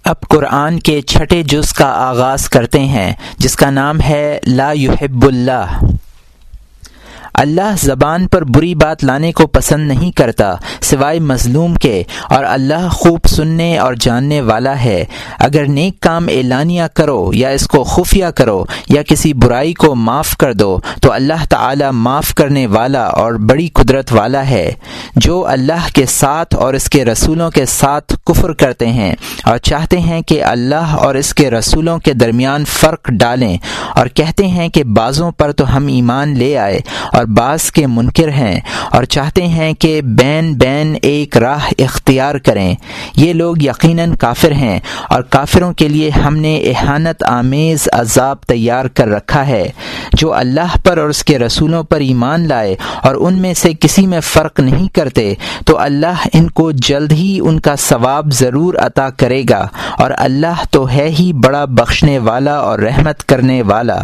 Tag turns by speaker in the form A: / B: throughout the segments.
A: اب قرآن کے چھٹے جز کا آغاز کرتے ہیں، جس کا نام ہے لا یحب اللہ۔ اللہ زبان پر بری بات لانے کو پسند نہیں کرتا سوائے مظلوم کے، اور اللہ خوب سننے اور جاننے والا ہے۔ اگر نیک کام اعلانیہ کرو یا اس کو خفیہ کرو یا کسی برائی کو معاف کر دو تو اللہ تعالی معاف کرنے والا اور بڑی قدرت والا ہے۔ جو اللہ کے ساتھ اور اس کے رسولوں کے ساتھ کفر کرتے ہیں اور چاہتے ہیں کہ اللہ اور اس کے رسولوں کے درمیان فرق ڈالیں اور کہتے ہیں کہ بعضوں پر تو ہم ایمان لے آئے اور بعض کے منکر ہیں اور چاہتے ہیں کہ بین ایک راہ اختیار کریں، یہ لوگ یقیناً کافر ہیں، اور کافروں کے لیے ہم نے اہانت آمیز عذاب تیار کر رکھا ہے۔ جو اللہ پر اور اس کے رسولوں پر ایمان لائے اور ان میں سے کسی میں فرق نہیں کرتے تو اللہ ان کو جلد ہی ان کا ثواب ضرور عطا کرے گا، اور اللہ تو ہے ہی بڑا بخشنے والا اور رحمت کرنے والا۔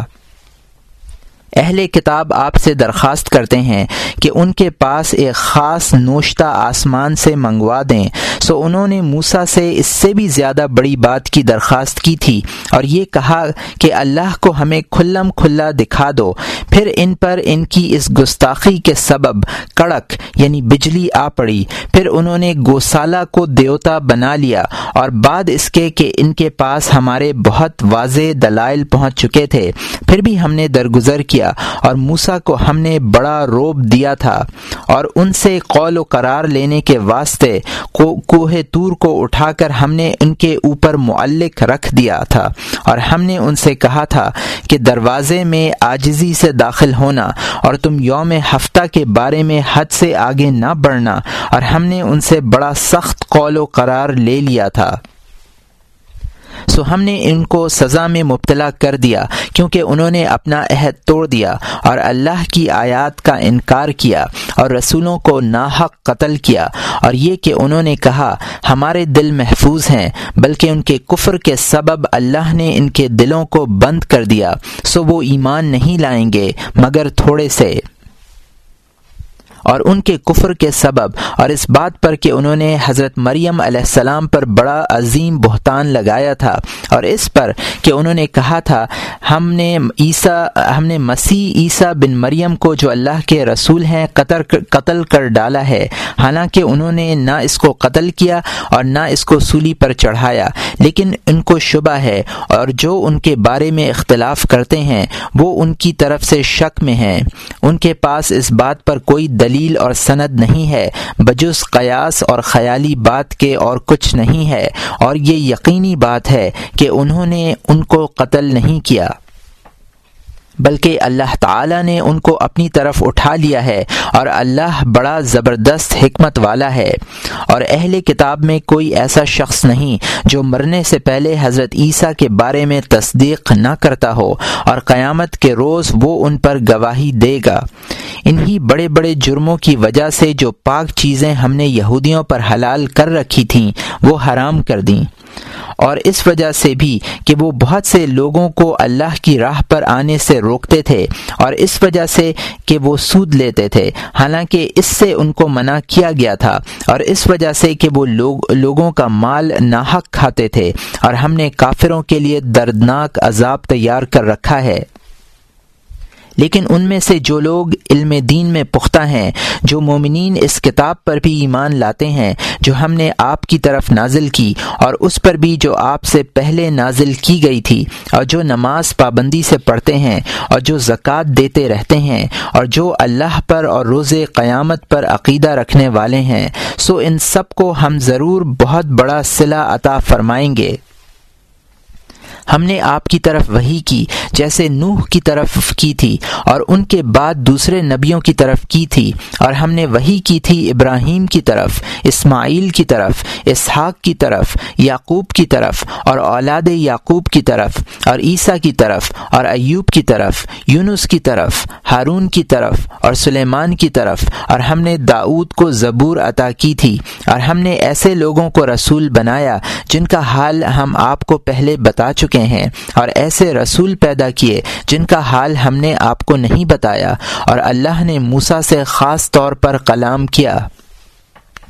A: اہل کتاب آپ سے درخواست کرتے ہیں کہ ان کے پاس ایک خاص نوشتہ آسمان سے منگوا دیں، سو انہوں نے موسیٰ سے اس سے بھی زیادہ بڑی بات کی درخواست کی تھی اور یہ کہا کہ اللہ کو ہمیں کھلم کھلا دکھا دو۔ پھر ان پر ان کی اس گستاخی کے سبب کڑک یعنی بجلی آ پڑی۔ پھر انہوں نے گوسالہ کو دیوتا بنا لیا، اور بعد اس کے کہ ان کے پاس ہمارے بہت واضح دلائل پہنچ چکے تھے، پھر بھی ہم نے درگزر کیا اور موسیٰ کو ہم نے بڑا رعب دیا تھا، اور ان سے قول و قرار لینے کے واسطے کوہ طور کو اٹھا کر ہم نے ان کے اوپر معلق رکھ دیا تھا، اور ہم نے ان سے کہا تھا کہ دروازے میں عاجزی سے داخل ہونا اور تم یوم ہفتہ کے بارے میں حد سے آگے نہ بڑھنا، اور ہم نے ان سے بڑا سخت قول و قرار لے لیا تھا۔ سو ہم نے ان کو سزا میں مبتلا کر دیا کیونکہ انہوں نے اپنا عہد توڑ دیا اور اللہ کی آیات کا انکار کیا اور رسولوں کو ناحق قتل کیا، اور یہ کہ انہوں نے کہا ہمارے دل محفوظ ہیں، بلکہ ان کے کفر کے سبب اللہ نے ان کے دلوں کو بند کر دیا، سو وہ ایمان نہیں لائیں گے مگر تھوڑے سے۔ اور ان کے کفر کے سبب اور اس بات پر کہ انہوں نے حضرت مریم علیہ السلام پر بڑا عظیم بہتان لگایا تھا، اور اس پر کہ انہوں نے کہا تھا ہم نے مسیح عیسیٰ بن مریم کو جو اللہ کے رسول ہیں قتل کر ڈالا ہے، حالانکہ انہوں نے نہ اس کو قتل کیا اور نہ اس کو سولی پر چڑھایا، لیکن ان کو شبہ ہے، اور جو ان کے بارے میں اختلاف کرتے ہیں وہ ان کی طرف سے شک میں ہیں۔ ان کے پاس اس بات پر کوئی دلیل اور سند نہیں ہے بجز قیاس اور خیالی بات کے، اور کچھ نہیں ہے، اور یہ یقینی بات ہے کہ انہوں نے ان کو قتل نہیں کیا بلکہ اللہ تعالی نے ان کو اپنی طرف اٹھا لیا ہے، اور اللہ بڑا زبردست حکمت والا ہے۔ اور اہل کتاب میں کوئی ایسا شخص نہیں جو مرنے سے پہلے حضرت عیسیٰ کے بارے میں تصدیق نہ کرتا ہو، اور قیامت کے روز وہ ان پر گواہی دے گا۔ انہی بڑے بڑے جرموں کی وجہ سے جو پاک چیزیں ہم نے یہودیوں پر حلال کر رکھی تھیں وہ حرام کر دیں، اور اس وجہ سے بھی کہ وہ بہت سے لوگوں کو اللہ کی راہ پر آنے سے روکتے تھے، اور اس وجہ سے کہ وہ سود لیتے تھے حالانکہ اس سے ان کو منع کیا گیا تھا، اور اس وجہ سے کہ وہ لوگوں کا مال ناحق کھاتے تھے، اور ہم نے کافروں کے لیے دردناک عذاب تیار کر رکھا ہے۔ لیکن ان میں سے جو لوگ علم دین میں پختہ ہیں، جو مومنین اس کتاب پر بھی ایمان لاتے ہیں جو ہم نے آپ کی طرف نازل کی، اور اس پر بھی جو آپ سے پہلے نازل کی گئی تھی، اور جو نماز پابندی سے پڑھتے ہیں، اور جو زکوٰۃ دیتے رہتے ہیں، اور جو اللہ پر اور روز قیامت پر عقیدہ رکھنے والے ہیں، سو ان سب کو ہم ضرور بہت بڑا صلہ عطا فرمائیں گے۔ ہم نے آپ کی طرف وحی کی جیسے نوح کی طرف کی تھی، اور ان کے بعد دوسرے نبیوں کی طرف کی تھی، اور ہم نے وحی کی تھی ابراہیم کی طرف، اسماعیل کی طرف، اسحاق کی طرف، یعقوب کی طرف اور اولاد یعقوب کی طرف، اور عیسیٰ کی طرف اور ایوب کی طرف، یونس کی طرف، ہارون کی طرف اور سلیمان کی طرف، اور ہم نے داؤد کو زبور عطا کی تھی، اور ہم نے ایسے لوگوں کو رسول بنایا جن کا حال ہم آپ کو پہلے بتا چکے ہیں، اور ایسے رسول پیدا کیے جن کا حال ہم نے آپ کو نہیں بتایا، اور اللہ نے موسیٰ سے خاص طور پر کلام کیا۔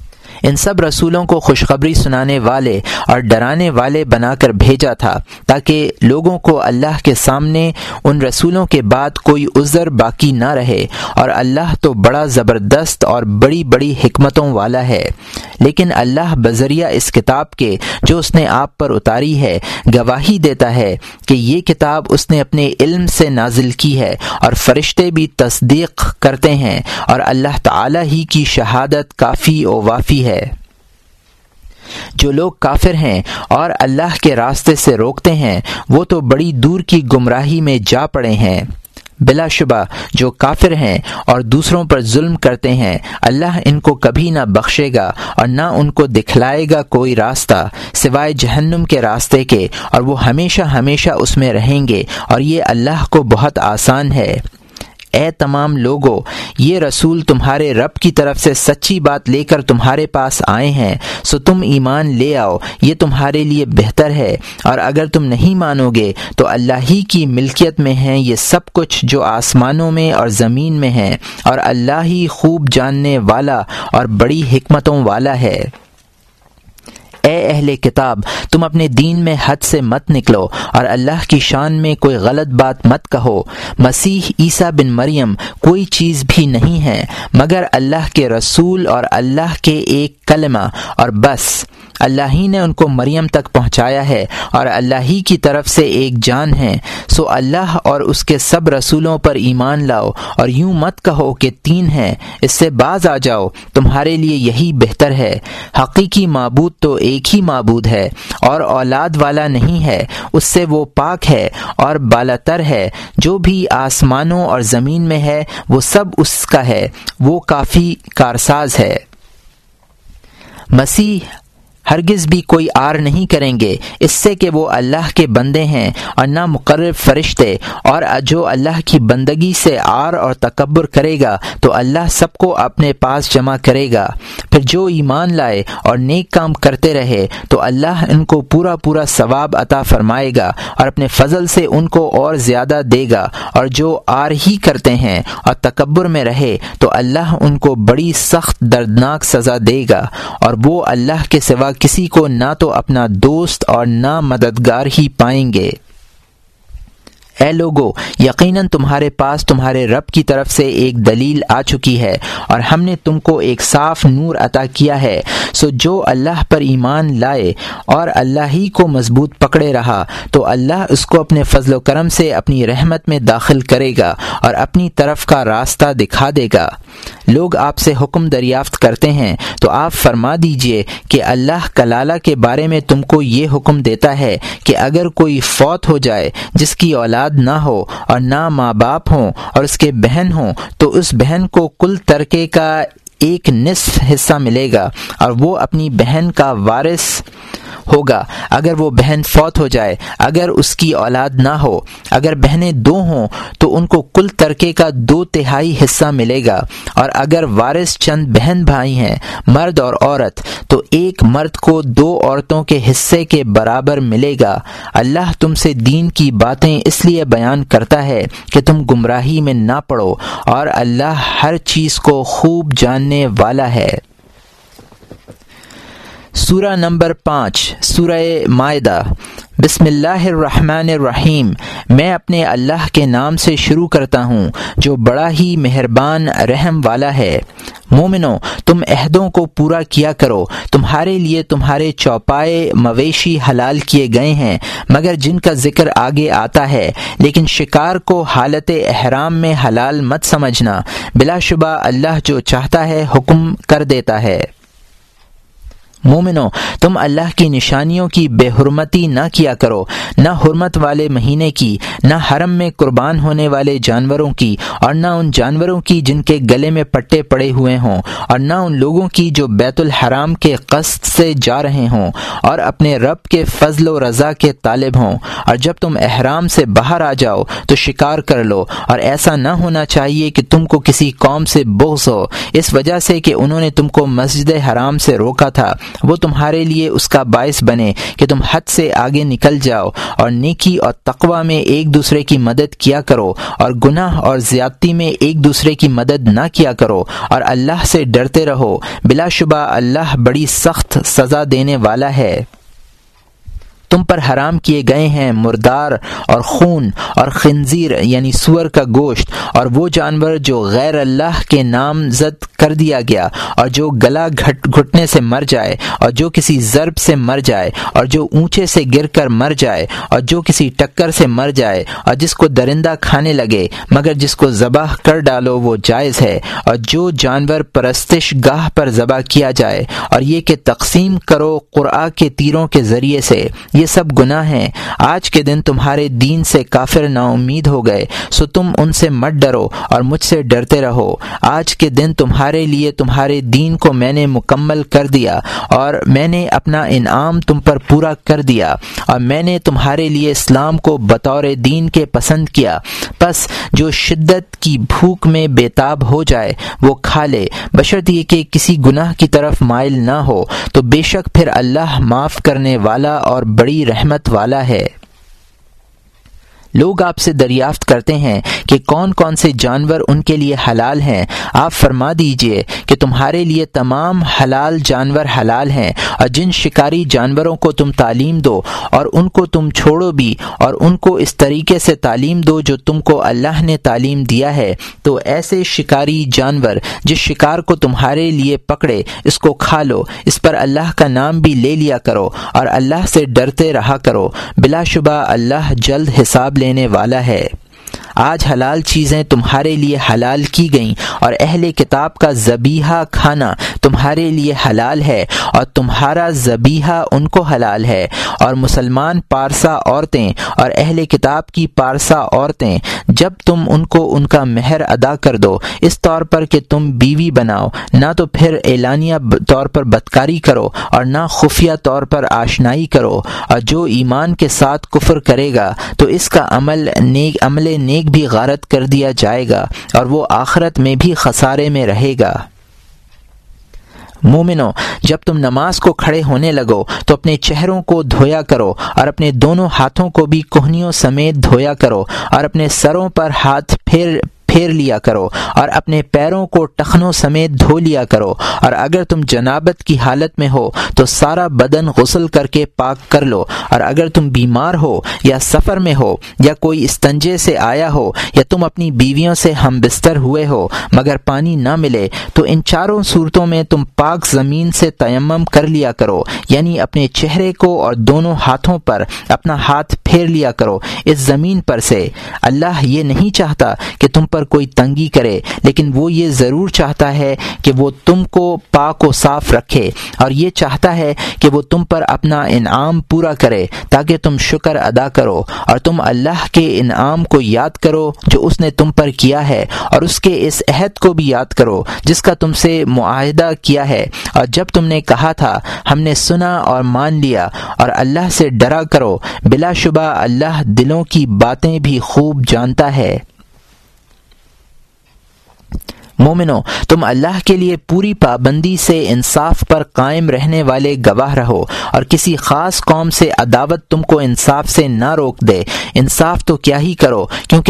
A: ان سب رسولوں کو خوشخبری سنانے والے اور ڈرانے والے بنا کر بھیجا تھا تاکہ لوگوں کو اللہ کے سامنے ان رسولوں کے بعد کوئی عذر باقی نہ رہے، اور اللہ تو بڑا زبردست اور بڑی بڑی حکمتوں والا ہے۔ لیکن اللہ بذریعہ اس کتاب کے جو اس نے آپ پر اتاری ہے گواہی دیتا ہے کہ یہ کتاب اس نے اپنے علم سے نازل کی ہے، اور فرشتے بھی تصدیق کرتے ہیں، اور اللہ تعالی ہی کی شہادت کافی و وافی ہے۔ جو لوگ کافر ہیں اور اللہ کے راستے سے روکتے ہیں وہ تو بڑی دور کی گمراہی میں جا پڑے ہیں۔ بلا شبہ جو کافر ہیں اور دوسروں پر ظلم کرتے ہیں اللہ ان کو کبھی نہ بخشے گا اور نہ ان کو دکھلائے گا کوئی راستہ سوائے جہنم کے راستے کے، اور وہ ہمیشہ ہمیشہ اس میں رہیں گے، اور یہ اللہ کو بہت آسان ہے۔ اے تمام لوگو، یہ رسول تمہارے رب کی طرف سے سچی بات لے کر تمہارے پاس آئے ہیں، سو تم ایمان لے آؤ، یہ تمہارے لیے بہتر ہے، اور اگر تم نہیں مانو گے تو اللہ ہی کی ملکیت میں ہیں یہ سب کچھ جو آسمانوں میں اور زمین میں ہیں، اور اللہ ہی خوب جاننے والا اور بڑی حکمتوں والا ہے۔ اے اہل کتاب، تم اپنے دین میں حد سے مت نکلو اور اللہ کی شان میں کوئی غلط بات مت کہو۔ مسیح عیسیٰ بن مریم کوئی چیز بھی نہیں ہے مگر اللہ کے رسول اور اللہ کے ایک کلمہ، اور بس اللہ ہی نے ان کو مریم تک پہنچایا ہے، اور اللہ ہی کی طرف سے ایک جان ہے۔ سو اللہ اور اس کے سب رسولوں پر ایمان لاؤ، اور یوں مت کہو کہ تین ہیں، اس سے باز آ جاؤ، تمہارے لیے یہی بہتر ہے۔ حقیقی معبود تو ایک ہی معبود ہے اور اولاد والا نہیں ہے، اس سے وہ پاک ہے اور بالاتر ہے۔ جو بھی آسمانوں اور زمین میں ہے وہ سب اس کا ہے، وہ کافی کارساز ہے۔ مسیح ہرگز بھی کوئی آر نہیں کریں گے اس سے کہ وہ اللہ کے بندے ہیں، اور نہ مقرر فرشتے، اور جو اللہ کی بندگی سے آر اور تکبر کرے گا تو اللہ سب کو اپنے پاس جمع کرے گا۔ پھر جو ایمان لائے اور نیک کام کرتے رہے تو اللہ ان کو پورا پورا ثواب عطا فرمائے گا اور اپنے فضل سے ان کو اور زیادہ دے گا، اور جو آر ہی کرتے ہیں اور تکبر میں رہے تو اللہ ان کو بڑی سخت دردناک سزا دے گا، اور وہ اللہ کے سوا کسی کو نہ تو اپنا دوست اور نہ مددگار ہی پائیں گے۔ اے لوگو، یقیناً تمہارے پاس تمہارے رب کی طرف سے ایک دلیل آ چکی ہے، اور ہم نے تم کو ایک صاف نور عطا کیا ہے، سو جو اللہ پر ایمان لائے اور اللہ ہی کو مضبوط پکڑے رہا تو اللہ اس کو اپنے فضل و کرم سے اپنی رحمت میں داخل کرے گا اور اپنی طرف کا راستہ دکھا دے گا۔ لوگ آپ سے حکم دریافت کرتے ہیں تو آپ فرما دیجئے کہ اللہ کلالہ کے بارے میں تم کو یہ حکم دیتا ہے کہ اگر کوئی فوت ہو جائے جس کی اولاد نہ ہو اور نہ ماں باپ ہوں اور اس کے بہن ہوں تو اس بہن کو کل ترکے کا ایک نصف حصہ ملے گا، اور وہ اپنی بہن کا وارث ہوگا اگر وہ بہن فوت ہو جائے، اگر اس کی اولاد نہ ہو۔ اگر بہنیں دو ہوں تو ان کو کل ترکے کا 2/3 حصہ ملے گا، اور اگر وارث چند بہن بھائی ہیں مرد اور عورت تو ایک مرد کو 2 عورتوں کے حصے کے برابر ملے گا۔ اللہ تم سے دین کی باتیں اس لیے بیان کرتا ہے کہ تم گمراہی میں نہ پڑو، اور اللہ ہر چیز کو خوب جاننے والا ہے۔ سورہ نمبر 5 سورہ مائدہ۔ بسم اللہ الرحمن الرحیم۔ میں اپنے اللہ کے نام سے شروع کرتا ہوں جو بڑا ہی مہربان رحم والا ہے۔ مومنو، تم عہدوں کو پورا کیا کرو۔ تمہارے لیے تمہارے چوپائے مویشی حلال کیے گئے ہیں مگر جن کا ذکر آگے آتا ہے، لیکن شکار کو حالت احرام میں حلال مت سمجھنا، بلا شبہ اللہ جو چاہتا ہے حکم کر دیتا ہے۔ مومنو، تم اللہ کی نشانیوں کی بے حرمتی نہ کیا کرو، نہ حرمت والے مہینے کی، نہ حرم میں قربان ہونے والے جانوروں کی، اور نہ ان جانوروں کی جن کے گلے میں پٹے پڑے ہوئے ہوں، اور نہ ان لوگوں کی جو بیت الحرام کے قصد سے جا رہے ہوں اور اپنے رب کے فضل و رضا کے طالب ہوں۔ اور جب تم احرام سے باہر آ جاؤ تو شکار کر لو، اور ایسا نہ ہونا چاہیے کہ تم کو کسی قوم سے بغض ہو اس وجہ سے کہ انہوں نے تم کو مسجد حرام سے روکا تھا وہ تمہارے لیے اس کا باعث بنے کہ تم حد سے آگے نکل جاؤ اور نیکی اور تقوی میں ایک دوسرے کی مدد کیا کرو اور گناہ اور زیادتی میں ایک دوسرے کی مدد نہ کیا کرو اور اللہ سے ڈرتے رہو، بلا شبہ اللہ بڑی سخت سزا دینے والا ہے۔ تم پر حرام کیے گئے ہیں مردار اور خون اور خنزیر یعنی سور کا گوشت اور وہ جانور جو غیر اللہ کے نامزد کر دیا گیا، اور جو گلا گھٹنے سے مر جائے، اور جو کسی ضرب سے مر جائے، اور جو اونچے سے گر کر مر جائے، اور جو کسی ٹکر سے مر جائے، اور جس کو درندہ کھانے لگے مگر جس کو ذبح کر ڈالو وہ جائز ہے، اور جو جانور پرستش گاہ پر ذبح کیا جائے، اور یہ کہ تقسیم کرو قرآ کے تیروں کے ذریعے سے، یہ سب گناہ ہیں۔ آج کے دن تمہارے دین سے کافر نا امید ہو گئے، سو تم ان سے مت ڈرو اور مجھ سے ڈرتے رہو۔ آج کے دن تمہارے لیے تمہارے دین کو میں نے مکمل کر دیا اور میں نے اپنا انعام تم پر پورا کر دیا، اور میں نے تمہارے لیے اسلام کو بطور دین کے پسند کیا۔ پس جو شدت کی بھوک میں بےتاب ہو جائے وہ کھا لے، بشرط یہ کہ کسی گناہ کی طرف مائل نہ ہو، تو بے شک پھر اللہ معاف کرنے والا اور بڑی رحمت والا ہے۔ لوگ آپ سے دریافت کرتے ہیں کہ کون کون سے جانور ان کے لیے حلال ہیں۔ آپ فرما دیجئے کہ تمہارے لیے تمام حلال جانور حلال ہیں، اور جن شکاری جانوروں کو تم تعلیم دو اور ان کو تم چھوڑو بھی، اور ان کو اس طریقے سے تعلیم دو جو تم کو اللہ نے تعلیم دیا ہے، تو ایسے شکاری جانور جس شکار کو تمہارے لیے پکڑے اس کو کھا لو، اس پر اللہ کا نام بھی لے لیا کرو اور اللہ سے ڈرتے رہا کرو، بلا شبہ اللہ جلد حساب لینے والا ہے۔ آج حلال چیزیں تمہارے لیے حلال کی گئیں، اور اہل کتاب کا ذبیحہ کھانا تمہارے لیے حلال ہے اور تمہارا ذبیحہ ان کو حلال ہے، اور مسلمان پارسا عورتیں اور اہل کتاب کی پارسا عورتیں جب تم ان کو ان کا مہر ادا کر دو اس طور پر کہ تم بیوی بناؤ، نہ تو پھر اعلانیہ طور پر بدکاری کرو اور نہ خفیہ طور پر آشنائی کرو، اور جو ایمان کے ساتھ کفر کرے گا تو اس کا عمل نیک بھی غارت کر دیا جائے گا اور وہ آخرت میں بھی خسارے میں رہے گا۔ مومنو، جب تم نماز کو کھڑے ہونے لگو تو اپنے چہروں کو دھویا کرو اور اپنے دونوں ہاتھوں کو بھی کہنیوں سمیت دھویا کرو، اور اپنے سروں پر ہاتھ پھیر لیا کرو، اور اپنے پیروں کو ٹخنوں سمیت دھو لیا کرو، اور اگر تم جنابت کی حالت میں ہو تو سارا بدن غسل کر کے پاک کر لو، اور اگر تم بیمار ہو یا سفر میں ہو یا کوئی استنجے سے آیا ہو یا تم اپنی بیویوں سے ہم بستر ہوئے ہو مگر پانی نہ ملے، تو ان چاروں صورتوں میں تم پاک زمین سے تیمم کر لیا کرو، یعنی اپنے چہرے کو اور دونوں ہاتھوں پر اپنا ہاتھ پھیر لیا کرو اس زمین پر سے۔ اللہ یہ نہیں چاہتا کہ تم پر کوئی تنگی کرے، لیکن وہ یہ ضرور چاہتا ہے کہ وہ تم کو پاک و صاف رکھے، اور یہ چاہتا ہے کہ وہ تم پر اپنا انعام پورا کرے تاکہ تم شکر ادا کرو، اور تم اللہ کے انعام کو یاد کرو جو اس نے تم پر کیا ہے، اور اس کے اس عہد کو بھی یاد کرو جس کا تم سے معاہدہ کیا ہے، اور جب تم نے کہا تھا ہم نے سنا اور مان لیا، اور اللہ سے ڈرا کرو، بلا شبہ اللہ دلوں کی باتیں بھی خوب جانتا ہے۔ مومنو، تم اللہ کے لیے پوری پابندی سے انصاف پر قائم رہنے والے گواہ رہو، اور کسی خاص قوم سے عداوت تم کو انصاف سے نہ روک دے۔ انصاف تو کیا ہی کرو کیونکہ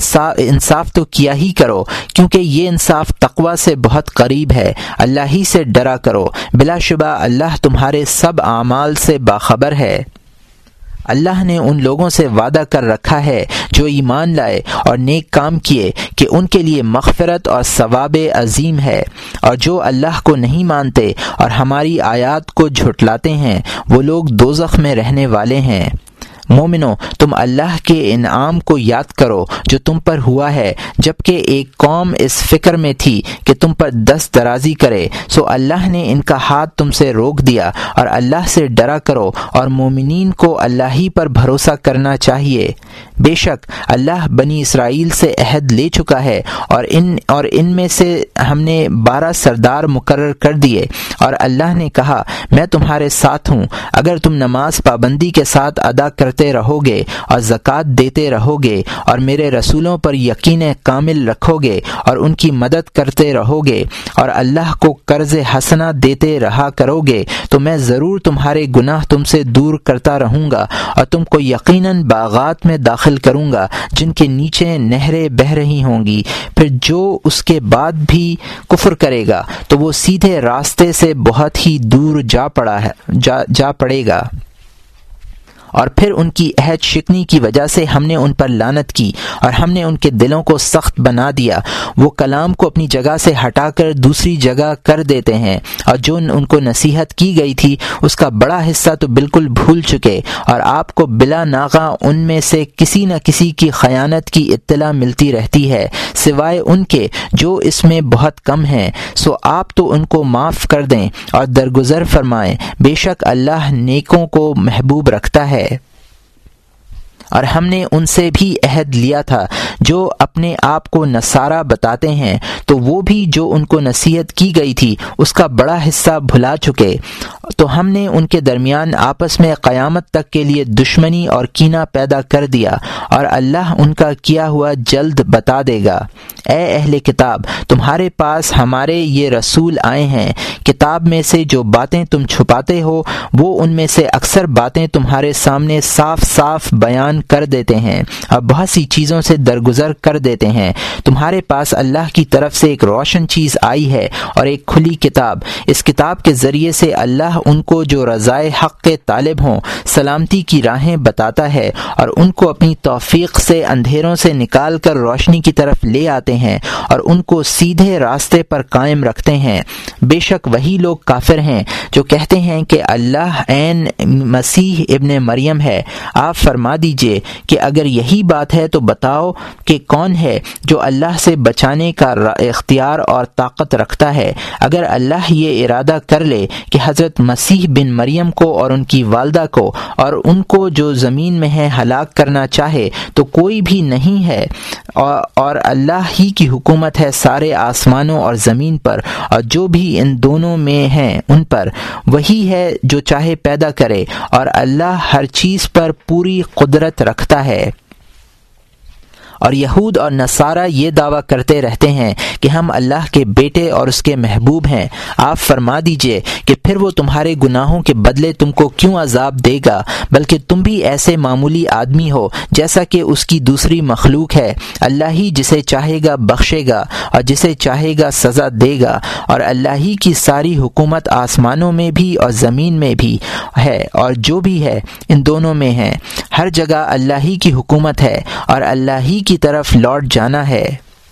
A: یہ انصاف تقوی سے بہت قریب ہے۔ اللہ ہی سے ڈرا کرو، بلا شبہ اللہ تمہارے سب اعمال سے باخبر ہے۔ اللہ نے ان لوگوں سے وعدہ کر رکھا ہے جو ایمان لائے اور نیک کام کیے کہ ان کے لیے مغفرت اور ثواب عظیم ہے، اور جو اللہ کو نہیں مانتے اور ہماری آیات کو جھٹلاتے ہیں وہ لوگ دوزخ میں رہنے والے ہیں۔ مومنو، تم اللہ کے انعام کو یاد کرو جو تم پر ہوا ہے، جبکہ ایک قوم اس فکر میں تھی کہ تم پر دست درازی کرے، سو اللہ نے ان کا ہاتھ تم سے روک دیا، اور اللہ سے ڈرا کرو، اور مومنین کو اللہ ہی پر بھروسہ کرنا چاہیے۔ بے شک اللہ بنی اسرائیل سے عہد لے چکا ہے، اور ان میں سے ہم نے 12 سردار مقرر کر دیے، اور اللہ نے کہا میں تمہارے ساتھ ہوں، اگر تم نماز پابندی کے ساتھ ادا کرتے کرتے رہو گے اور زکوٰۃ دیتے رہو گے اور میرے رسولوں پر یقین کامل رکھو گے اور ان کی مدد کرتے رہو گے اور اللہ کو قرض حسنہ دیتے رہا کرو گے تو میں ضرور تمہارے گناہ تم سے دور کرتا رہوں گا اور تم کو یقیناً باغات میں داخل کروں گا جن کے نیچے نہریں بہہ رہی ہوں گی۔ پھر جو اس کے بعد بھی کفر کرے گا تو وہ سیدھے راستے سے بہت ہی دور جا پڑے گا۔ اور پھر ان کی عہد شکنی کی وجہ سے ہم نے ان پر لعنت کی اور ہم نے ان کے دلوں کو سخت بنا دیا۔ وہ کلام کو اپنی جگہ سے ہٹا کر دوسری جگہ کر دیتے ہیں اور جو ان کو نصیحت کی گئی تھی اس کا بڑا حصہ تو بالکل بھول چکے، اور آپ کو بلا ناغہ ان میں سے کسی نہ کسی کی خیانت کی اطلاع ملتی رہتی ہے سوائے ان کے جو اس میں بہت کم ہیں۔ سو آپ تو ان کو معاف کر دیں اور درگزر فرمائیں، بے شک اللہ نیکوں کو محبوب رکھتا ہے۔ اور ہم نے ان سے بھی عہد لیا تھا جو اپنے آپ کو نصارہ بتاتے ہیں، تو وہ بھی جو ان کو نصیحت کی گئی تھی اس کا بڑا حصہ بھلا چکے، تو ہم نے ان کے درمیان آپس میں قیامت تک کے لیے دشمنی اور کینہ پیدا کر دیا، اور اللہ ان کا کیا ہوا جلد بتا دے گا۔ اے اہل کتاب، تمہارے پاس ہمارے یہ رسول آئے ہیں، کتاب میں سے جو باتیں تم چھپاتے ہو وہ ان میں سے اکثر باتیں تمہارے سامنے صاف صاف بیان کر دیتے ہیں اور بہت سی چیزوں سے درگزر کر دیتے ہیں۔ تمہارے پاس اللہ کی طرف سے ایک روشن چیز آئی ہے اور ایک کھلی کتاب۔ اس کتاب کے ذریعے سے اللہ ان کو جو رضائے حق کے طالب ہوں سلامتی کی راہیں بتاتا ہے اور ان کو اپنی توفیق سے اندھیروں سے نکال کر روشنی کی طرف لے آتے ہیں اور ان کو سیدھے راستے پر قائم رکھتے ہیں۔ بے شک وہی لوگ کافر ہیں جو کہتے ہیں کہ اللہ عین مسیح ابن مریم ہے۔ آپ فرما دیجئے کہ اگر یہی بات ہے تو بتاؤ کہ کون ہے جو اللہ سے بچانے کا اختیار اور طاقت رکھتا ہے۔ اگر اللہ یہ ارادہ کر لے کہ حضرت مسیح بن مریم کو اور ان کی والدہ کو اور ان کو جو زمین میں ہے ہلاک کرنا چاہے تو کوئی بھی نہیں ہے، اور اللہ ہی کی حکومت ہے سارے آسمانوں اور زمین پر اور جو بھی ان دونوں میں ہیں ان پر۔ وہی ہے جو چاہے پیدا کرے اور اللہ ہر چیز پر پوری قدرت رکھتا ہے۔ اور یہود اور نصارہ یہ دعویٰ کرتے رہتے ہیں کہ ہم اللہ کے بیٹے اور اس کے محبوب ہیں۔ آپ فرما دیجئے کہ پھر وہ تمہارے گناہوں کے بدلے تم کو کیوں عذاب دے گا، بلکہ تم بھی ایسے معمولی آدمی ہو جیسا کہ اس کی دوسری مخلوق ہے۔ اللہ ہی جسے چاہے گا بخشے گا اور جسے چاہے گا سزا دے گا، اور اللہ ہی کی ساری حکومت آسمانوں میں بھی اور زمین میں بھی ہے، اور جو بھی ہے ان دونوں میں ہے۔ ہر جگہ اللہ ہی کی حکومت ہے اور اللہ ہی کی طرف لوٹ جانا ہے۔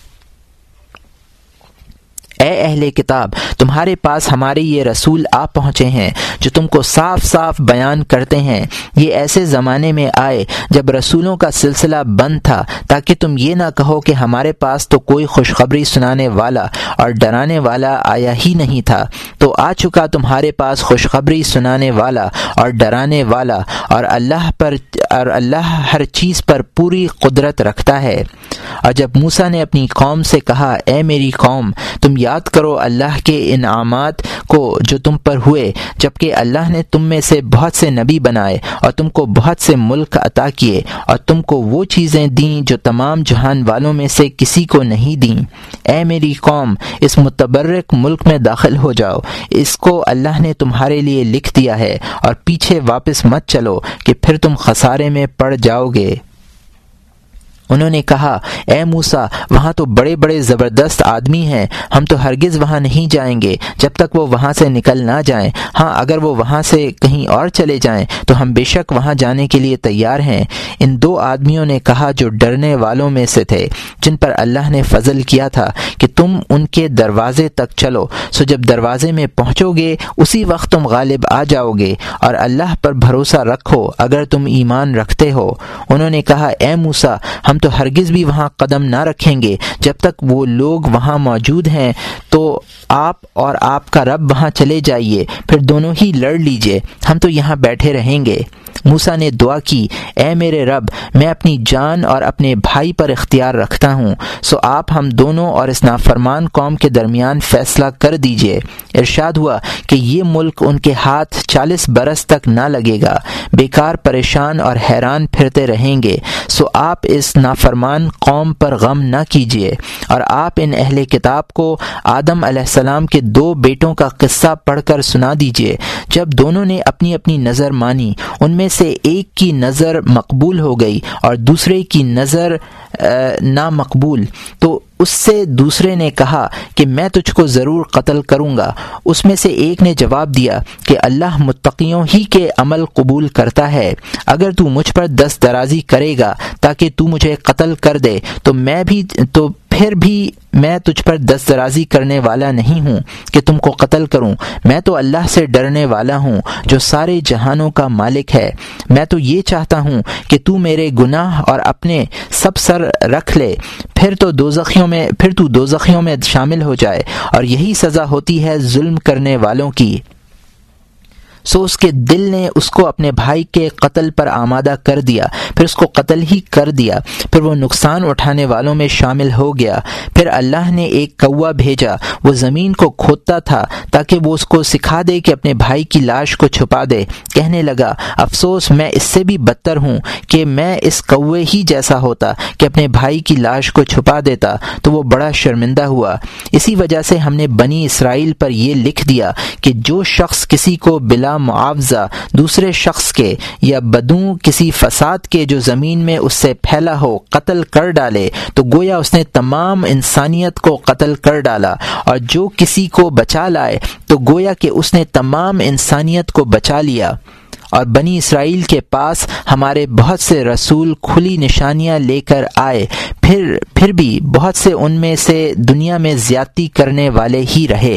A: اے اہل کتاب، تمہارے پاس ہمارے یہ رسول آ پہنچے ہیں جو تم کو صاف صاف بیان کرتے ہیں۔ یہ ایسے زمانے میں آئے جب رسولوں کا سلسلہ بند تھا تاکہ تم یہ نہ کہو کہ ہمارے پاس تو کوئی خوشخبری سنانے والا اور ڈرانے والا آیا ہی نہیں تھا۔ تو آ چکا تمہارے پاس خوشخبری سنانے والا اور ڈرانے والا، اور اللہ ہر چیز پر پوری قدرت رکھتا ہے۔ اور جب موسیٰ نے اپنی قوم سے کہا، اے میری قوم، تم یاد کرو اللہ کے انعامات کو جو تم پر ہوئے، جبکہ اللہ نے تم میں سے بہت سے نبی بنائے اور تم کو بہت سے ملک عطا کیے اور تم کو وہ چیزیں دیں جو تمام جہان والوں میں سے کسی کو نہیں دیں۔ اے میری قوم، اس متبرک ملک میں داخل ہو جاؤ، اس کو اللہ نے تمہارے لیے لکھ دیا ہے، اور پیچھے واپس مت چلو کہ پھر تم خسارے میں پڑ جاؤ گے۔ انہوں نے کہا، اے موسیٰ، وہاں تو بڑے بڑے زبردست آدمی ہیں، ہم تو ہرگز وہاں نہیں جائیں گے جب تک وہ وہاں سے نکل نہ جائیں۔ ہاں، اگر وہ وہاں سے کہیں اور چلے جائیں تو ہم بے شک وہاں جانے کے لیے تیار ہیں۔ ان دو آدمیوں نے کہا جو ڈرنے والوں میں سے تھے، جن پر اللہ نے فضل کیا تھا کہ تم ان کے دروازے تک چلو، سو جب دروازے میں پہنچو گے اسی وقت تم غالب آ جاؤ گے، اور اللہ پر بھروسہ رکھو اگر تم ایمان رکھتے ہو۔ انہوں نے کہا، اے موسیٰ، ہم تو ہرگز بھی وہاں قدم نہ رکھیں گے جب تک وہ لوگ وہاں موجود ہیں، تو آپ اور آپ کا رب وہاں چلے جائیے، پھر دونوں ہی لڑ لیجئے، ہم تو یہاں بیٹھے رہیں گے۔ موسیٰ نے دعا کی، اے میرے رب، میں اپنی جان اور اپنے بھائی پر اختیار رکھتا ہوں، سو آپ ہم دونوں اور اس نافرمان قوم کے درمیان فیصلہ کر دیجئے۔ ارشاد ہوا کہ یہ ملک ان کے ہاتھ 40 برس تک نہ لگے گا، بیکار پریشان اور حیران پھرتے رہیں گے، سو آپ اس نافرمان قوم پر غم نہ کیجیے، اور آپ ان اہل کتاب کو آدم علیہ السلام کے 2 بیٹوں کا قصہ پڑھ کر سنا دیجیے۔ جب دونوں نے اپنی اپنی نظر مانی، ان میں سے ایک کی نظر مقبول ہو گئی اور دوسرے کی نظر نامقبول، تو اس سے دوسرے نے کہا کہ میں تجھ کو ضرور قتل کروں گا۔ اس میں سے ایک نے جواب دیا کہ اللہ متقیوں ہی کے عمل قبول کرتا ہے، اگر تو مجھ پر دست درازی کرے گا تاکہ تو مجھے قتل کر دے تو پھر بھی میں تجھ پر دست درازی کرنے والا نہیں ہوں کہ تم کو قتل کروں۔ میں تو اللہ سے ڈرنے والا ہوں جو سارے جہانوں کا مالک ہے۔ میں تو یہ چاہتا ہوں کہ تو میرے گناہ اور اپنے سب سر رکھ لے، پھر تو دوزخیوں میں شامل ہو جائے، اور یہی سزا ہوتی ہے ظلم کرنے والوں کی۔ سو اس کے دل نے اس کو اپنے بھائی کے قتل پر آمادہ کر دیا، پھر اس کو قتل ہی کر دیا، پھر وہ نقصان اٹھانے والوں میں شامل ہو گیا۔ پھر اللہ نے ایک کوا بھیجا، وہ زمین کو کھودتا تھا تاکہ وہ اس کو سکھا دے کہ اپنے بھائی کی لاش کو چھپا دے۔ کہنے لگا، افسوس، میں اس سے بھی بدتر ہوں کہ میں اس کوے ہی جیسا ہوتا کہ اپنے بھائی کی لاش کو چھپا دیتا، تو وہ بڑا شرمندہ ہوا۔ اسی وجہ سے ہم نے بنی اسرائیل پر یہ لکھ دیا کہ جو شخص کسی کو بلا معاوضہ دوسرے شخص کے یا بدوں کسی فساد کے جو زمین میں اس سے پھیلا ہو قتل کر ڈالے، تو گویا اس نے تمام انسانیت کو قتل کر ڈالا، اور جو کسی کو بچا لائے تو گویا کہ اس نے تمام انسانیت کو بچا لیا۔ اور بنی اسرائیل کے پاس ہمارے بہت سے رسول کھلی نشانیاں لے کر آئے، پھر بھی بہت سے ان میں سے دنیا میں زیادتی کرنے والے ہی رہے۔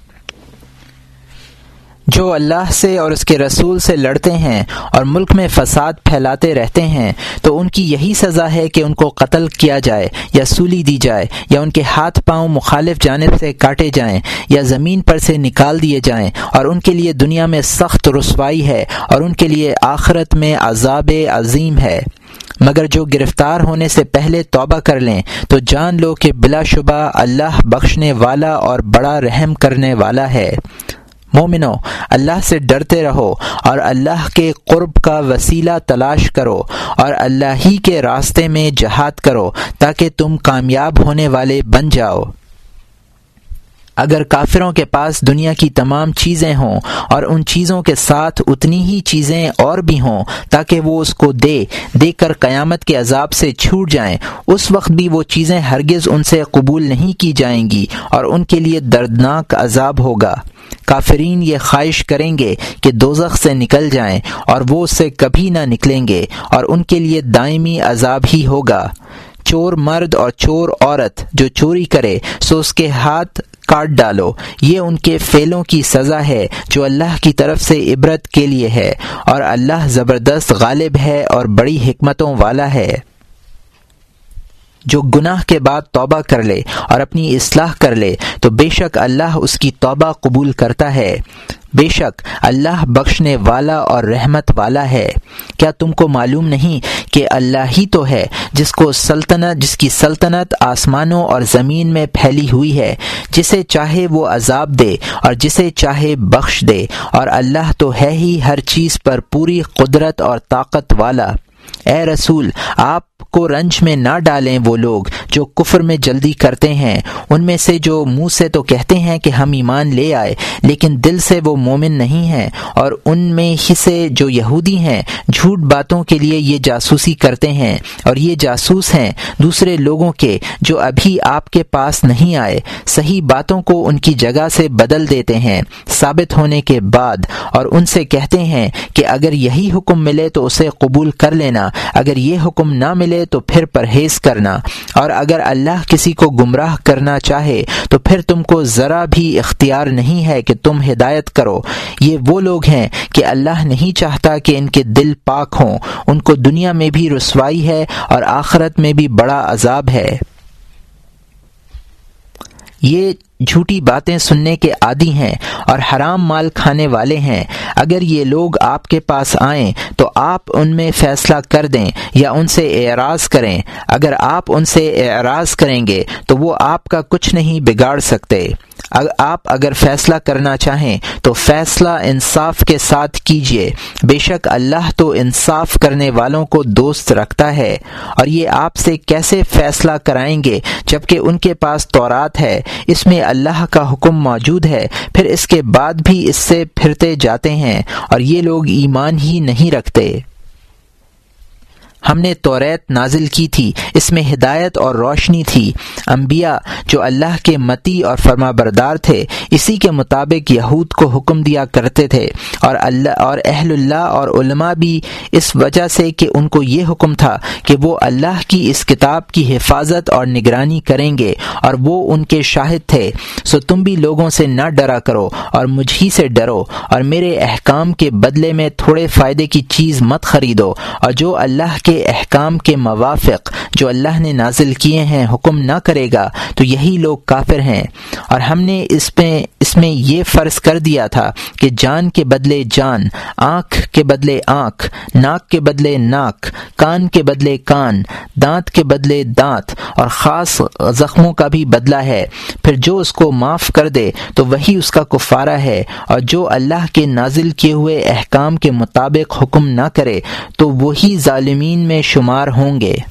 A: جو اللہ سے اور اس کے رسول سے لڑتے ہیں اور ملک میں فساد پھیلاتے رہتے ہیں، تو ان کی یہی سزا ہے کہ ان کو قتل کیا جائے یا سولی دی جائے، یا ان کے ہاتھ پاؤں مخالف جانب سے کاٹے جائیں، یا زمین پر سے نکال دیے جائیں، اور ان کے لیے دنیا میں سخت رسوائی ہے، اور ان کے لیے آخرت میں عذاب عظیم ہے۔ مگر جو گرفتار ہونے سے پہلے توبہ کر لیں تو جان لو کہ بلا شبہ اللہ بخشنے والا اور بڑا رحم کرنے والا ہے۔ مومنو، اللہ سے ڈرتے رہو اور اللہ کے قرب کا وسیلہ تلاش کرو، اور اللہ ہی کے راستے میں جہاد کرو تاکہ تم کامیاب ہونے والے بن جاؤ۔ اگر کافروں کے پاس دنیا کی تمام چیزیں ہوں اور ان چیزوں کے ساتھ اتنی ہی چیزیں اور بھی ہوں تاکہ وہ اس کو دے کر قیامت کے عذاب سے چھوٹ جائیں، اس وقت بھی وہ چیزیں ہرگز ان سے قبول نہیں کی جائیں گی، اور ان کے لیے دردناک عذاب ہوگا۔ کافرین یہ خواہش کریں گے کہ دوزخ سے نکل جائیں، اور وہ اس سے کبھی نہ نکلیں گے، اور ان کے لیے دائمی عذاب ہی ہوگا۔ چور مرد اور چور عورت جو چوری کرے سو اس کے ہاتھ کاٹ ڈالو، یہ ان کے فعلوں کی سزا ہے جو اللہ کی طرف سے عبرت کے لیے ہے، اور اللہ زبردست غالب ہے اور بڑی حکمتوں والا ہے۔ جو گناہ کے بعد توبہ کر لے اور اپنی اصلاح کر لے تو بے شک اللہ اس کی توبہ قبول کرتا ہے، بے شک اللہ بخشنے والا اور رحمت والا ہے۔ کیا تم کو معلوم نہیں کہ اللہ ہی تو ہے جس کی سلطنت آسمانوں اور زمین میں پھیلی ہوئی ہے، جسے چاہے وہ عذاب دے اور جسے چاہے بخش دے، اور اللہ تو ہے ہی ہر چیز پر پوری قدرت اور طاقت والا۔ اے رسول، آپ کو رنج میں نہ ڈالیں وہ لوگ جو کفر میں جلدی کرتے ہیں، ان میں سے جو منہ سے تو کہتے ہیں کہ ہم ایمان لے آئے لیکن دل سے وہ مومن نہیں ہیں، اور ان میں ہی سے جو یہودی ہیں جھوٹ باتوں کے لیے یہ جاسوسی کرتے ہیں، اور یہ جاسوس ہیں دوسرے لوگوں کے جو ابھی آپ کے پاس نہیں آئے، صحیح باتوں کو ان کی جگہ سے بدل دیتے ہیں ثابت ہونے کے بعد، اور ان سے کہتے ہیں کہ اگر یہی حکم ملے تو اسے قبول کر لینا، اگر یہ حکم نہ ملے تو پھر پرہیز کرنا، اور اگر اللہ کسی کو گمراہ کرنا چاہے تو پھر تم کو ذرا بھی اختیار نہیں ہے کہ تم ہدایت کرو۔ یہ وہ لوگ ہیں کہ اللہ نہیں چاہتا کہ ان کے دل پاک ہوں، ان کو دنیا میں بھی رسوائی ہے اور آخرت میں بھی بڑا عذاب ہے۔ یہ جھوٹی باتیں سننے کے عادی ہیں اور حرام مال کھانے والے ہیں، اگر یہ لوگ آپ کے پاس آئیں تو آپ ان میں فیصلہ کر دیں یا ان سے اعراض کریں، اگر آپ ان سے اعراض کریں گے تو وہ آپ کا کچھ نہیں بگاڑ سکتے۔ آپ اگر فیصلہ کرنا چاہیں تو فیصلہ انصاف کے ساتھ کیجیے، بے شک اللہ تو انصاف کرنے والوں کو دوست رکھتا ہے۔ اور یہ آپ سے کیسے فیصلہ کرائیں گے جبکہ ان کے پاس تورات ہے، اس میں اللہ کا حکم موجود ہے، پھر اس کے بعد بھی اس سے پھرتے جاتے ہیں اور یہ لوگ ایمان ہی نہیں رکھتے۔ ہم نے توریت نازل کی تھی، اس میں ہدایت اور روشنی تھی۔ انبیاء جو اللہ کے مطیع اور فرما بردار تھے اسی کے مطابق یہود کو حکم دیا کرتے تھے، اور اہل اللہ اور علماء بھی اس وجہ سے کہ ان کو یہ حکم تھا کہ وہ اللہ کی اس کتاب کی حفاظت اور نگرانی کریں گے اور وہ ان کے شاہد تھے۔ سو تم بھی لوگوں سے نہ ڈرا کرو اور مجھ ہی سے ڈرو، اور میرے احکام کے بدلے میں تھوڑے فائدے کی چیز مت خریدو، اور جو اللہ کے احکام کے موافق جو اللہ نے نازل کیے ہیں حکم نہ کرے گا تو یہی لوگ کافر ہیں۔ اور ہم نے اس میں یہ فرض کر دیا تھا کہ جان کے بدلے جان، آنکھ کے بدلے آنکھ، ناک کے بدلے ناک، کان کے بدلے کان، دانت کے بدلے دانت، اور خاص زخموں کا بھی بدلہ ہے۔ پھر جو اس کو معاف کر دے تو وہی اس کا کفارہ ہے، اور جو اللہ کے نازل کیے ہوئے احکام کے مطابق حکم نہ کرے تو وہی ظالمین میں شمار ہوں گے۔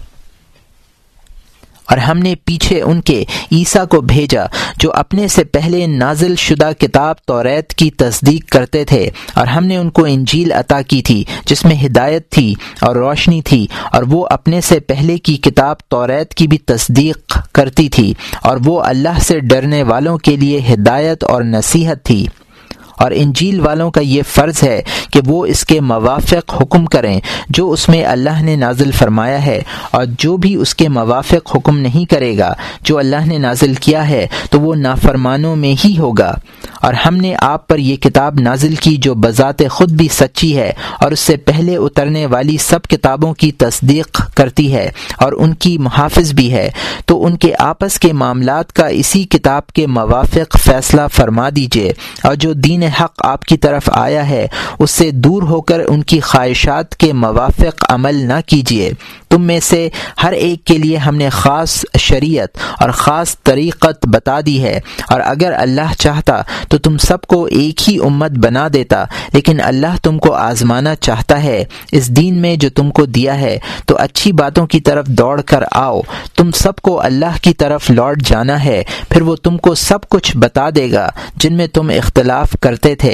A: اور ہم نے پیچھے ان کے عیسیٰ کو بھیجا جو اپنے سے پہلے نازل شدہ کتاب توریت کی تصدیق کرتے تھے، اور ہم نے ان کو انجیل عطا کی تھی جس میں ہدایت تھی اور روشنی تھی، اور وہ اپنے سے پہلے کی کتاب توریت کی بھی تصدیق کرتی تھی، اور وہ اللہ سے ڈرنے والوں کے لیے ہدایت اور نصیحت تھی۔ اور انجیل والوں کا یہ فرض ہے کہ وہ اس کے موافق حکم کریں جو اس میں اللہ نے نازل فرمایا ہے، اور جو بھی اس کے موافق حکم نہیں کرے گا جو اللہ نے نازل کیا ہے تو وہ نافرمانوں میں ہی ہوگا۔ اور ہم نے آپ پر یہ کتاب نازل کی جو بذات خود بھی سچی ہے اور اس سے پہلے اترنے والی سب کتابوں کی تصدیق کرتی ہے اور ان کی محافظ بھی ہے، تو ان کے آپس کے معاملات کا اسی کتاب کے موافق فیصلہ فرما دیجیے، اور جو دین حق آپ کی طرف آیا ہے اس سے دور ہو کر ان کی خواہشات کے موافق عمل نہ کیجیے۔ تم میں سے ہر ایک کے لیے ہم نے خاص شریعت اور خاص طریقت بتا دی ہے، اور اگر اللہ چاہتا تو تم سب کو ایک ہی امت بنا دیتا، لیکن اللہ تم کو آزمانا چاہتا ہے اس دین میں جو تم کو دیا ہے، تو اچھی باتوں کی طرف دوڑ کر آؤ۔ تم سب کو اللہ کی طرف لوٹ جانا ہے، پھر وہ تم کو سب کچھ بتا دے گا جن میں تم اختلاف کرتے تھے۔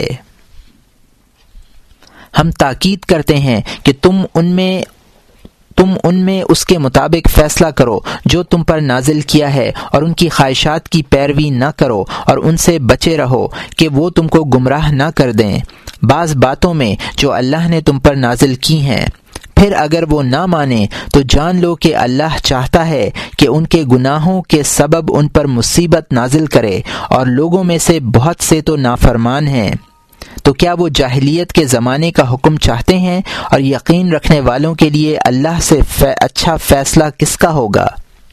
A: ہم تاکید کرتے ہیں کہ تم ان میں اس کے مطابق فیصلہ کرو جو تم پر نازل کیا ہے، اور ان کی خواہشات کی پیروی نہ کرو، اور ان سے بچے رہو کہ وہ تم کو گمراہ نہ کر دیں بعض باتوں میں جو اللہ نے تم پر نازل کی ہیں۔ پھر اگر وہ نہ مانے تو جان لو کہ اللہ چاہتا ہے کہ ان کے گناہوں کے سبب ان پر مصیبت نازل کرے، اور لوگوں میں سے بہت سے تو نافرمان ہیں۔ تو کیا وہ جاہلیت کے زمانے کا حکم چاہتے ہیں؟ اور یقین رکھنے والوں کے لیے اللہ سے اچھا فیصلہ کس کا ہوگا؟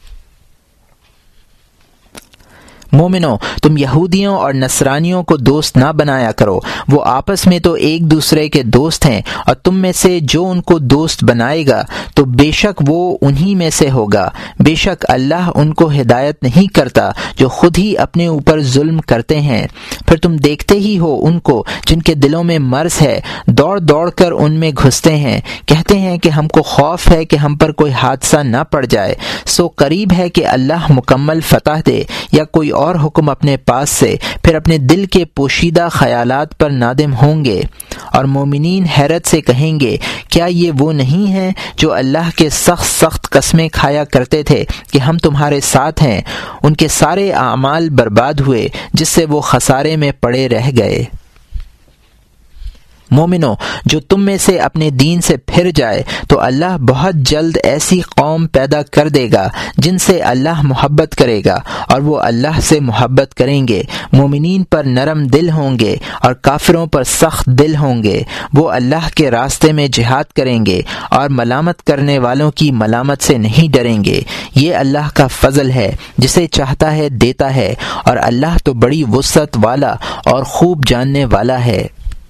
A: مومنو، تم یہودیوں اور نصرانیوں کو دوست نہ بنایا کرو، وہ آپس میں تو ایک دوسرے کے دوست ہیں، اور تم میں سے جو ان کو دوست بنائے گا تو بے شک وہ انہی میں سے ہوگا۔ بے شک اللہ ان کو ہدایت نہیں کرتا جو خود ہی اپنے اوپر ظلم کرتے ہیں۔ پھر تم دیکھتے ہی ہو ان کو جن کے دلوں میں مرض ہے، دوڑ دوڑ کر ان میں گھستے ہیں، کہتے ہیں کہ ہم کو خوف ہے کہ ہم پر کوئی حادثہ نہ پڑ جائے۔ سو قریب ہے کہ اللہ مکمل فتح دے یا کوئی اور حکم اپنے پاس سے، پھر اپنے دل کے پوشیدہ خیالات پر نادم ہوں گے، اور مومنین حیرت سے کہیں گے کیا یہ وہ نہیں ہیں جو اللہ کے سخت قسمیں کھایا کرتے تھے کہ ہم تمہارے ساتھ ہیں؟ ان کے سارے اعمال برباد ہوئے جس سے وہ خسارے میں پڑے رہ گئے۔ مومنو، جو تم میں سے اپنے دین سے پھر جائے تو اللہ بہت جلد ایسی قوم پیدا کر دے گا جن سے اللہ محبت کرے گا اور وہ اللہ سے محبت کریں گے۔ مومنین پر نرم دل ہوں گے اور کافروں پر سخت دل ہوں گے۔ وہ اللہ کے راستے میں جہاد کریں گے اور ملامت کرنے والوں کی ملامت سے نہیں ڈریں گے۔ یہ اللہ کا فضل ہے، جسے چاہتا ہے دیتا ہے، اور اللہ تو بڑی وسعت والا اور خوب جاننے والا ہے۔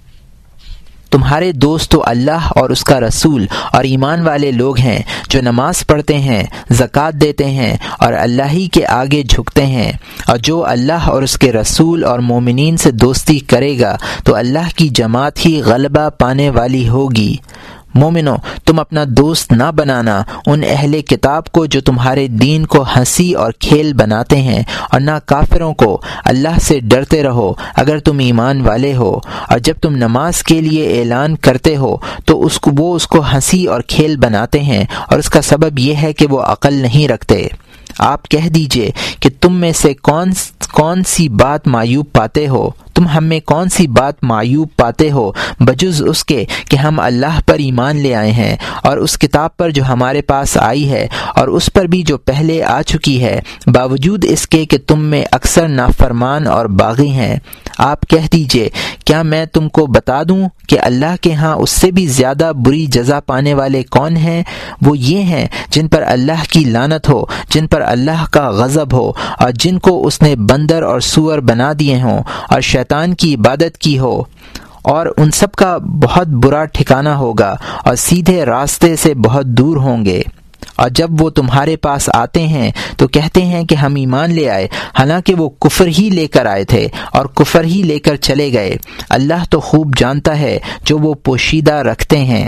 A: تمہارے دوست تو اللہ اور اس کا رسول اور ایمان والے لوگ ہیں جو نماز پڑھتے ہیں، زکوٰۃ دیتے ہیں اور اللہ ہی کے آگے جھکتے ہیں، اور جو اللہ اور اس کے رسول اور مومنین سے دوستی کرے گا تو اللہ کی جماعت ہی غلبہ پانے والی ہوگی۔ مومنو، تم اپنا دوست نہ بنانا ان اہل کتاب کو جو تمہارے دین کو ہنسی اور کھیل بناتے ہیں، اور نہ کافروں کو۔ اللہ سے ڈرتے رہو اگر تم ایمان والے ہو، اور جب تم نماز کے لیے اعلان کرتے ہو تو وہ اس کو ہنسی اور کھیل بناتے ہیں، اور اس کا سبب یہ ہے کہ وہ عقل نہیں رکھتے۔ آپ کہہ دیجئے کہ تم میں سے کون سی بات معیوب پاتے ہو؟ تم ہم میں کون سی بات معیوب پاتے ہو بجز اس کے کہ ہم اللہ پر ایمان لے آئے ہیں اور اس کتاب پر جو ہمارے پاس آئی ہے اور اس پر بھی جو پہلے آ چکی ہے، باوجود اس کے کہ تم میں اکثر نافرمان اور باغی ہیں۔ آپ کہہ دیجئے، کیا میں تم کو بتا دوں کہ اللہ کے ہاں اس سے بھی زیادہ بری جزا پانے والے کون ہیں؟ وہ یہ ہیں جن پر اللہ کی لعنت ہو، جن پر اللہ کا غضب ہو، اور جن کو اس نے بندر اور سور بنا دیے ہوں اور شیطان کی عبادت کی ہو، اور ان سب کا بہت برا ٹھکانہ ہوگا اور سیدھے راستے سے بہت دور ہوں گے۔ اور جب وہ تمہارے پاس آتے ہیں تو کہتے ہیں کہ ہم ایمان لے آئے، حالانکہ وہ کفر ہی لے کر آئے تھے اور کفر ہی لے کر چلے گئے۔ اللہ تو خوب جانتا ہے جو وہ پوشیدہ رکھتے ہیں۔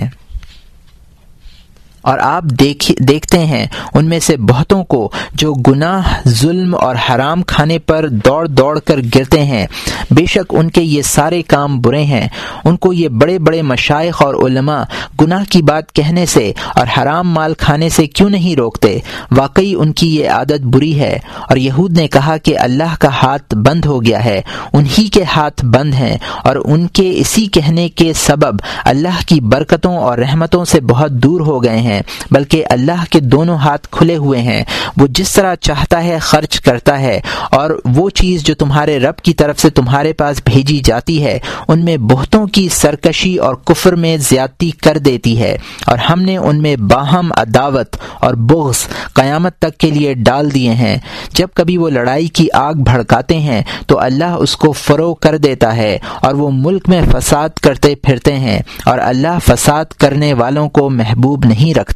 A: اور آپ دیکھتے ہیں ان میں سے بہتوں کو جو گناہ، ظلم اور حرام کھانے پر دوڑ دوڑ کر گرتے ہیں۔ بے شک ان کے یہ سارے کام برے ہیں۔ ان کو یہ بڑے بڑے مشائخ اور علماء گناہ کی بات کہنے سے اور حرام مال کھانے سے کیوں نہیں روکتے؟ واقعی ان کی یہ عادت بری ہے۔ اور یہود نے کہا کہ اللہ کا ہاتھ بند ہو گیا ہے، انہی کے ہاتھ بند ہیں، اور ان کے اسی کہنے کے سبب اللہ کی برکتوں اور رحمتوں سے بہت دور ہو گئے ہیں، بلکہ اللہ کے دونوں ہاتھ کھلے ہوئے ہیں۔ وہ جس طرح چاہتا ہے خرچ کرتا ہے، اور وہ چیز جو تمہارے رب کی طرف سے تمہارے پاس بھیجی جاتی ہے ان میں بہتوں کی سرکشی اور کفر میں زیادتی کر دیتی ہے، اور ہم نے ان میں باہم عداوت اور بغض قیامت تک کے لیے ڈال دیے ہیں۔ جب کبھی وہ لڑائی کی آگ بھڑکاتے ہیں تو اللہ اس کو فروغ کر دیتا ہے، اور وہ ملک میں فساد کرتے پھرتے ہیں، اور اللہ فساد کرنے والوں کو محبوب نہیں رکھتا۔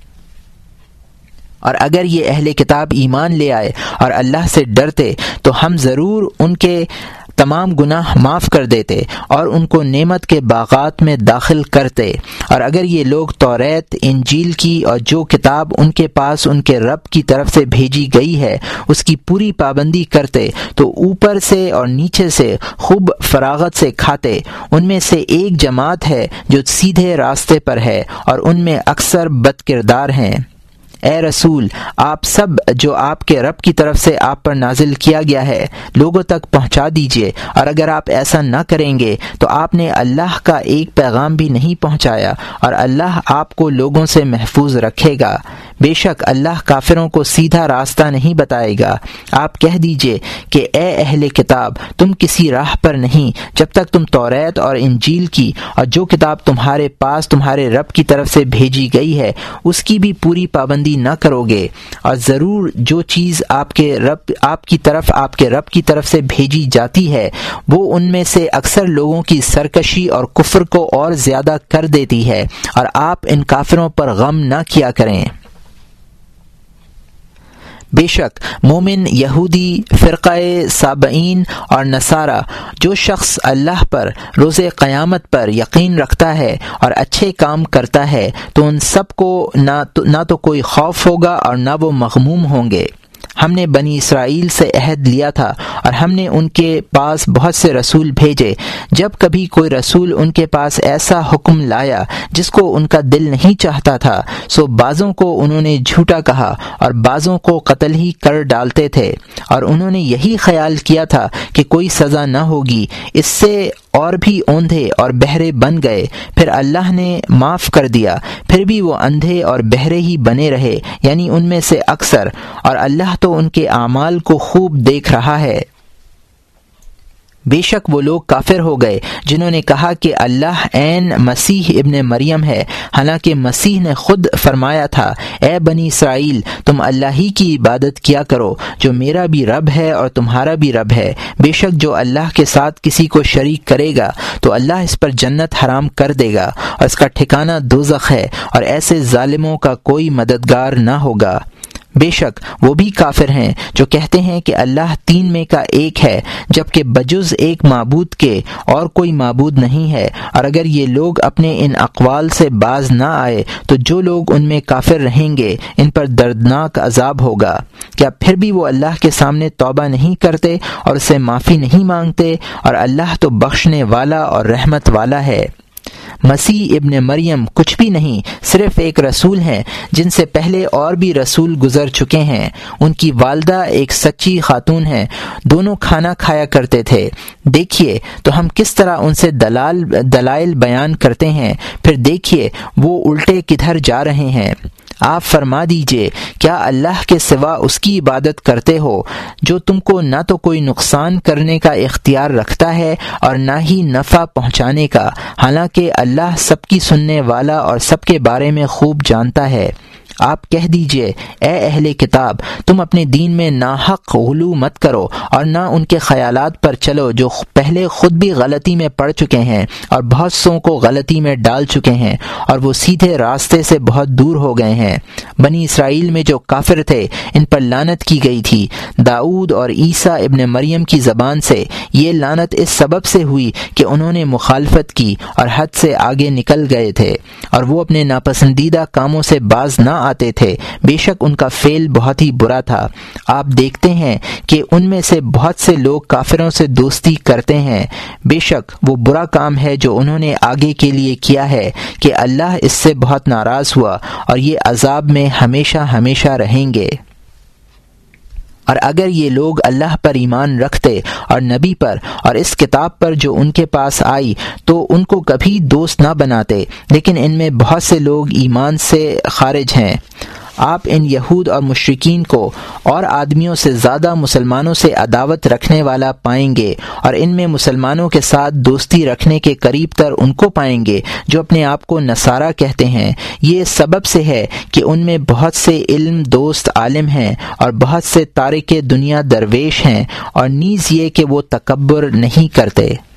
A: اور اگر یہ اہل کتاب ایمان لے آئے اور اللہ سے ڈرتے تو ہم ضرور ان کے تمام گناہ معاف کر دیتے اور ان کو نعمت کے باغات میں داخل کرتے۔ اور اگر یہ لوگ توریت، انجیل کی اور جو کتاب ان کے پاس ان کے رب کی طرف سے بھیجی گئی ہے اس کی پوری پابندی کرتے تو اوپر سے اور نیچے سے خوب فراغت سے کھاتے۔ ان میں سے ایک جماعت ہے جو سیدھے راستے پر ہے اور ان میں اکثر بد کردار ہیں۔ اے رسول، آپ سب جو آپ کے رب کی طرف سے آپ پر نازل کیا گیا ہے لوگوں تک پہنچا دیجئے، اور اگر آپ ایسا نہ کریں گے تو آپ نے اللہ کا ایک پیغام بھی نہیں پہنچایا، اور اللہ آپ کو لوگوں سے محفوظ رکھے گا۔ بے شک اللہ کافروں کو سیدھا راستہ نہیں بتائے گا۔ آپ کہہ دیجئے کہ اے اہل کتاب، تم کسی راہ پر نہیں جب تک تم توریت اور انجیل کی اور جو کتاب تمہارے پاس تمہارے رب کی طرف سے بھیجی گئی ہے اس کی بھی پوری پابندی نہ کرو گے۔ اور ضرور جو چیز آپ کے رب کی طرف سے بھیجی جاتی ہے وہ ان میں سے اکثر لوگوں کی سرکشی اور کفر کو اور زیادہ کر دیتی ہے، اور آپ ان کافروں پر غم نہ کیا کریں۔ بے شک مومن، یہودی، فرقہ سابئین اور نصارہ، جو شخص اللہ پر، روز قیامت پر یقین رکھتا ہے اور اچھے کام کرتا ہے تو ان سب کو نہ تو کوئی خوف ہوگا اور نہ وہ مغموم ہوں گے۔ ہم نے بنی اسرائیل سے عہد لیا تھا اور ہم نے ان کے پاس بہت سے رسول بھیجے۔ جب کبھی کوئی رسول ان کے پاس ایسا حکم لایا جس کو ان کا دل نہیں چاہتا تھا سو بعضوں کو انہوں نے جھوٹا کہا اور بعضوں کو قتل ہی کر ڈالتے تھے، اور انہوں نے یہی خیال کیا تھا کہ کوئی سزا نہ ہوگی اس سے اور بھی اوندھے اور بہرے بن گئے، پھر اللہ نے معاف کر دیا، پھر بھی وہ اندھے اور بہرے ہی بنے رہے، یعنی ان میں سے اکثر، اور اللہ تو ان کے اعمال کو خوب دیکھ رہا ہے۔ بے شک وہ لوگ کافر ہو گئے جنہوں نے کہا کہ اللہ عین مسیح ابن مریم ہے، حالانکہ مسیح نے خود فرمایا تھا، اے بنی اسرائیل تم اللہ ہی کی عبادت کیا کرو جو میرا بھی رب ہے اور تمہارا بھی رب ہے، بے شک جو اللہ کے ساتھ کسی کو شریک کرے گا تو اللہ اس پر جنت حرام کر دے گا اور اس کا ٹھکانہ دوزخ ہے، اور ایسے ظالموں کا کوئی مددگار نہ ہوگا۔ بے شک وہ بھی کافر ہیں جو کہتے ہیں کہ اللہ تین میں کا ایک ہے، جبکہ بجز ایک معبود کے اور کوئی معبود نہیں ہے، اور اگر یہ لوگ اپنے ان اقوال سے باز نہ آئے تو جو لوگ ان میں کافر رہیں گے ان پر دردناک عذاب ہوگا۔ کیا پھر بھی وہ اللہ کے سامنے توبہ نہیں کرتے اور اسے معافی نہیں مانگتے؟ اور اللہ تو بخشنے والا اور رحمت والا ہے۔ مسیح ابن مریم کچھ بھی نہیں، صرف ایک رسول ہیں جن سے پہلے اور بھی رسول گزر چکے ہیں۔ ان کی والدہ ایک سچی خاتون ہیں، دونوں کھانا کھایا کرتے تھے۔ دیکھیے تو ہم کس طرح ان سے دلائل بیان کرتے ہیں، پھر دیکھیے وہ الٹے کدھر جا رہے ہیں۔ آپ فرما دیجئے، کیا اللہ کے سوا اس کی عبادت کرتے ہو جو تم کو نہ تو کوئی نقصان کرنے کا اختیار رکھتا ہے اور نہ ہی نفع پہنچانے کا، حالانکہ اللہ سب کی سننے والا اور سب کے بارے میں خوب جانتا ہے۔ آپ کہہ دیجئے، اے اہل کتاب تم اپنے دین میں ناحق غلو مت کرو اور نہ ان کے خیالات پر چلو جو پہلے خود بھی غلطی میں پڑ چکے ہیں اور بہت سوں کو غلطی میں ڈال چکے ہیں اور وہ سیدھے راستے سے بہت دور ہو گئے ہیں۔ بنی اسرائیل میں جو کافر تھے ان پر لعنت کی گئی تھی۔ داؤد اور عیسیٰ ابن مریم کی زبان سے یہ لعنت اس سبب سے ہوئی کہ انہوں نے مخالفت کی اور حد سے آگے نکل گئے تھے اور وہ اپنے ناپسندیدہ کاموں سے باز نہ آتے تھے، بے شک ان کا فعل بہت ہی برا تھا۔ آپ دیکھتے ہیں کہ ان میں سے بہت سے لوگ کافروں سے دوستی کرتے ہیں، بے شک وہ برا کام ہے جو انہوں نے آگے کے لیے کیا ہے کہ اللہ اس سے بہت ناراض ہوا اور یہ عذاب میں ہمیشہ ہمیشہ رہیں گے۔ اور اگر یہ لوگ اللہ پر ایمان رکھتے اور نبی پر اور اس کتاب پر جو ان کے پاس آئی تو ان کو کبھی دوست نہ بناتے، لیکن ان میں بہت سے لوگ ایمان سے خارج ہیں۔ آپ ان یہود اور مشرکین کو اور آدمیوں سے زیادہ مسلمانوں سے عداوت رکھنے والا پائیں گے، اور ان میں مسلمانوں کے ساتھ دوستی رکھنے کے قریب تر ان کو پائیں گے جو اپنے آپ کو نصارہ کہتے ہیں۔ یہ سبب سے ہے کہ ان میں بہت سے علم دوست عالم ہیں اور بہت سے تارک دنیا درویش ہیں، اور نیز یہ کہ وہ تکبر نہیں کرتے۔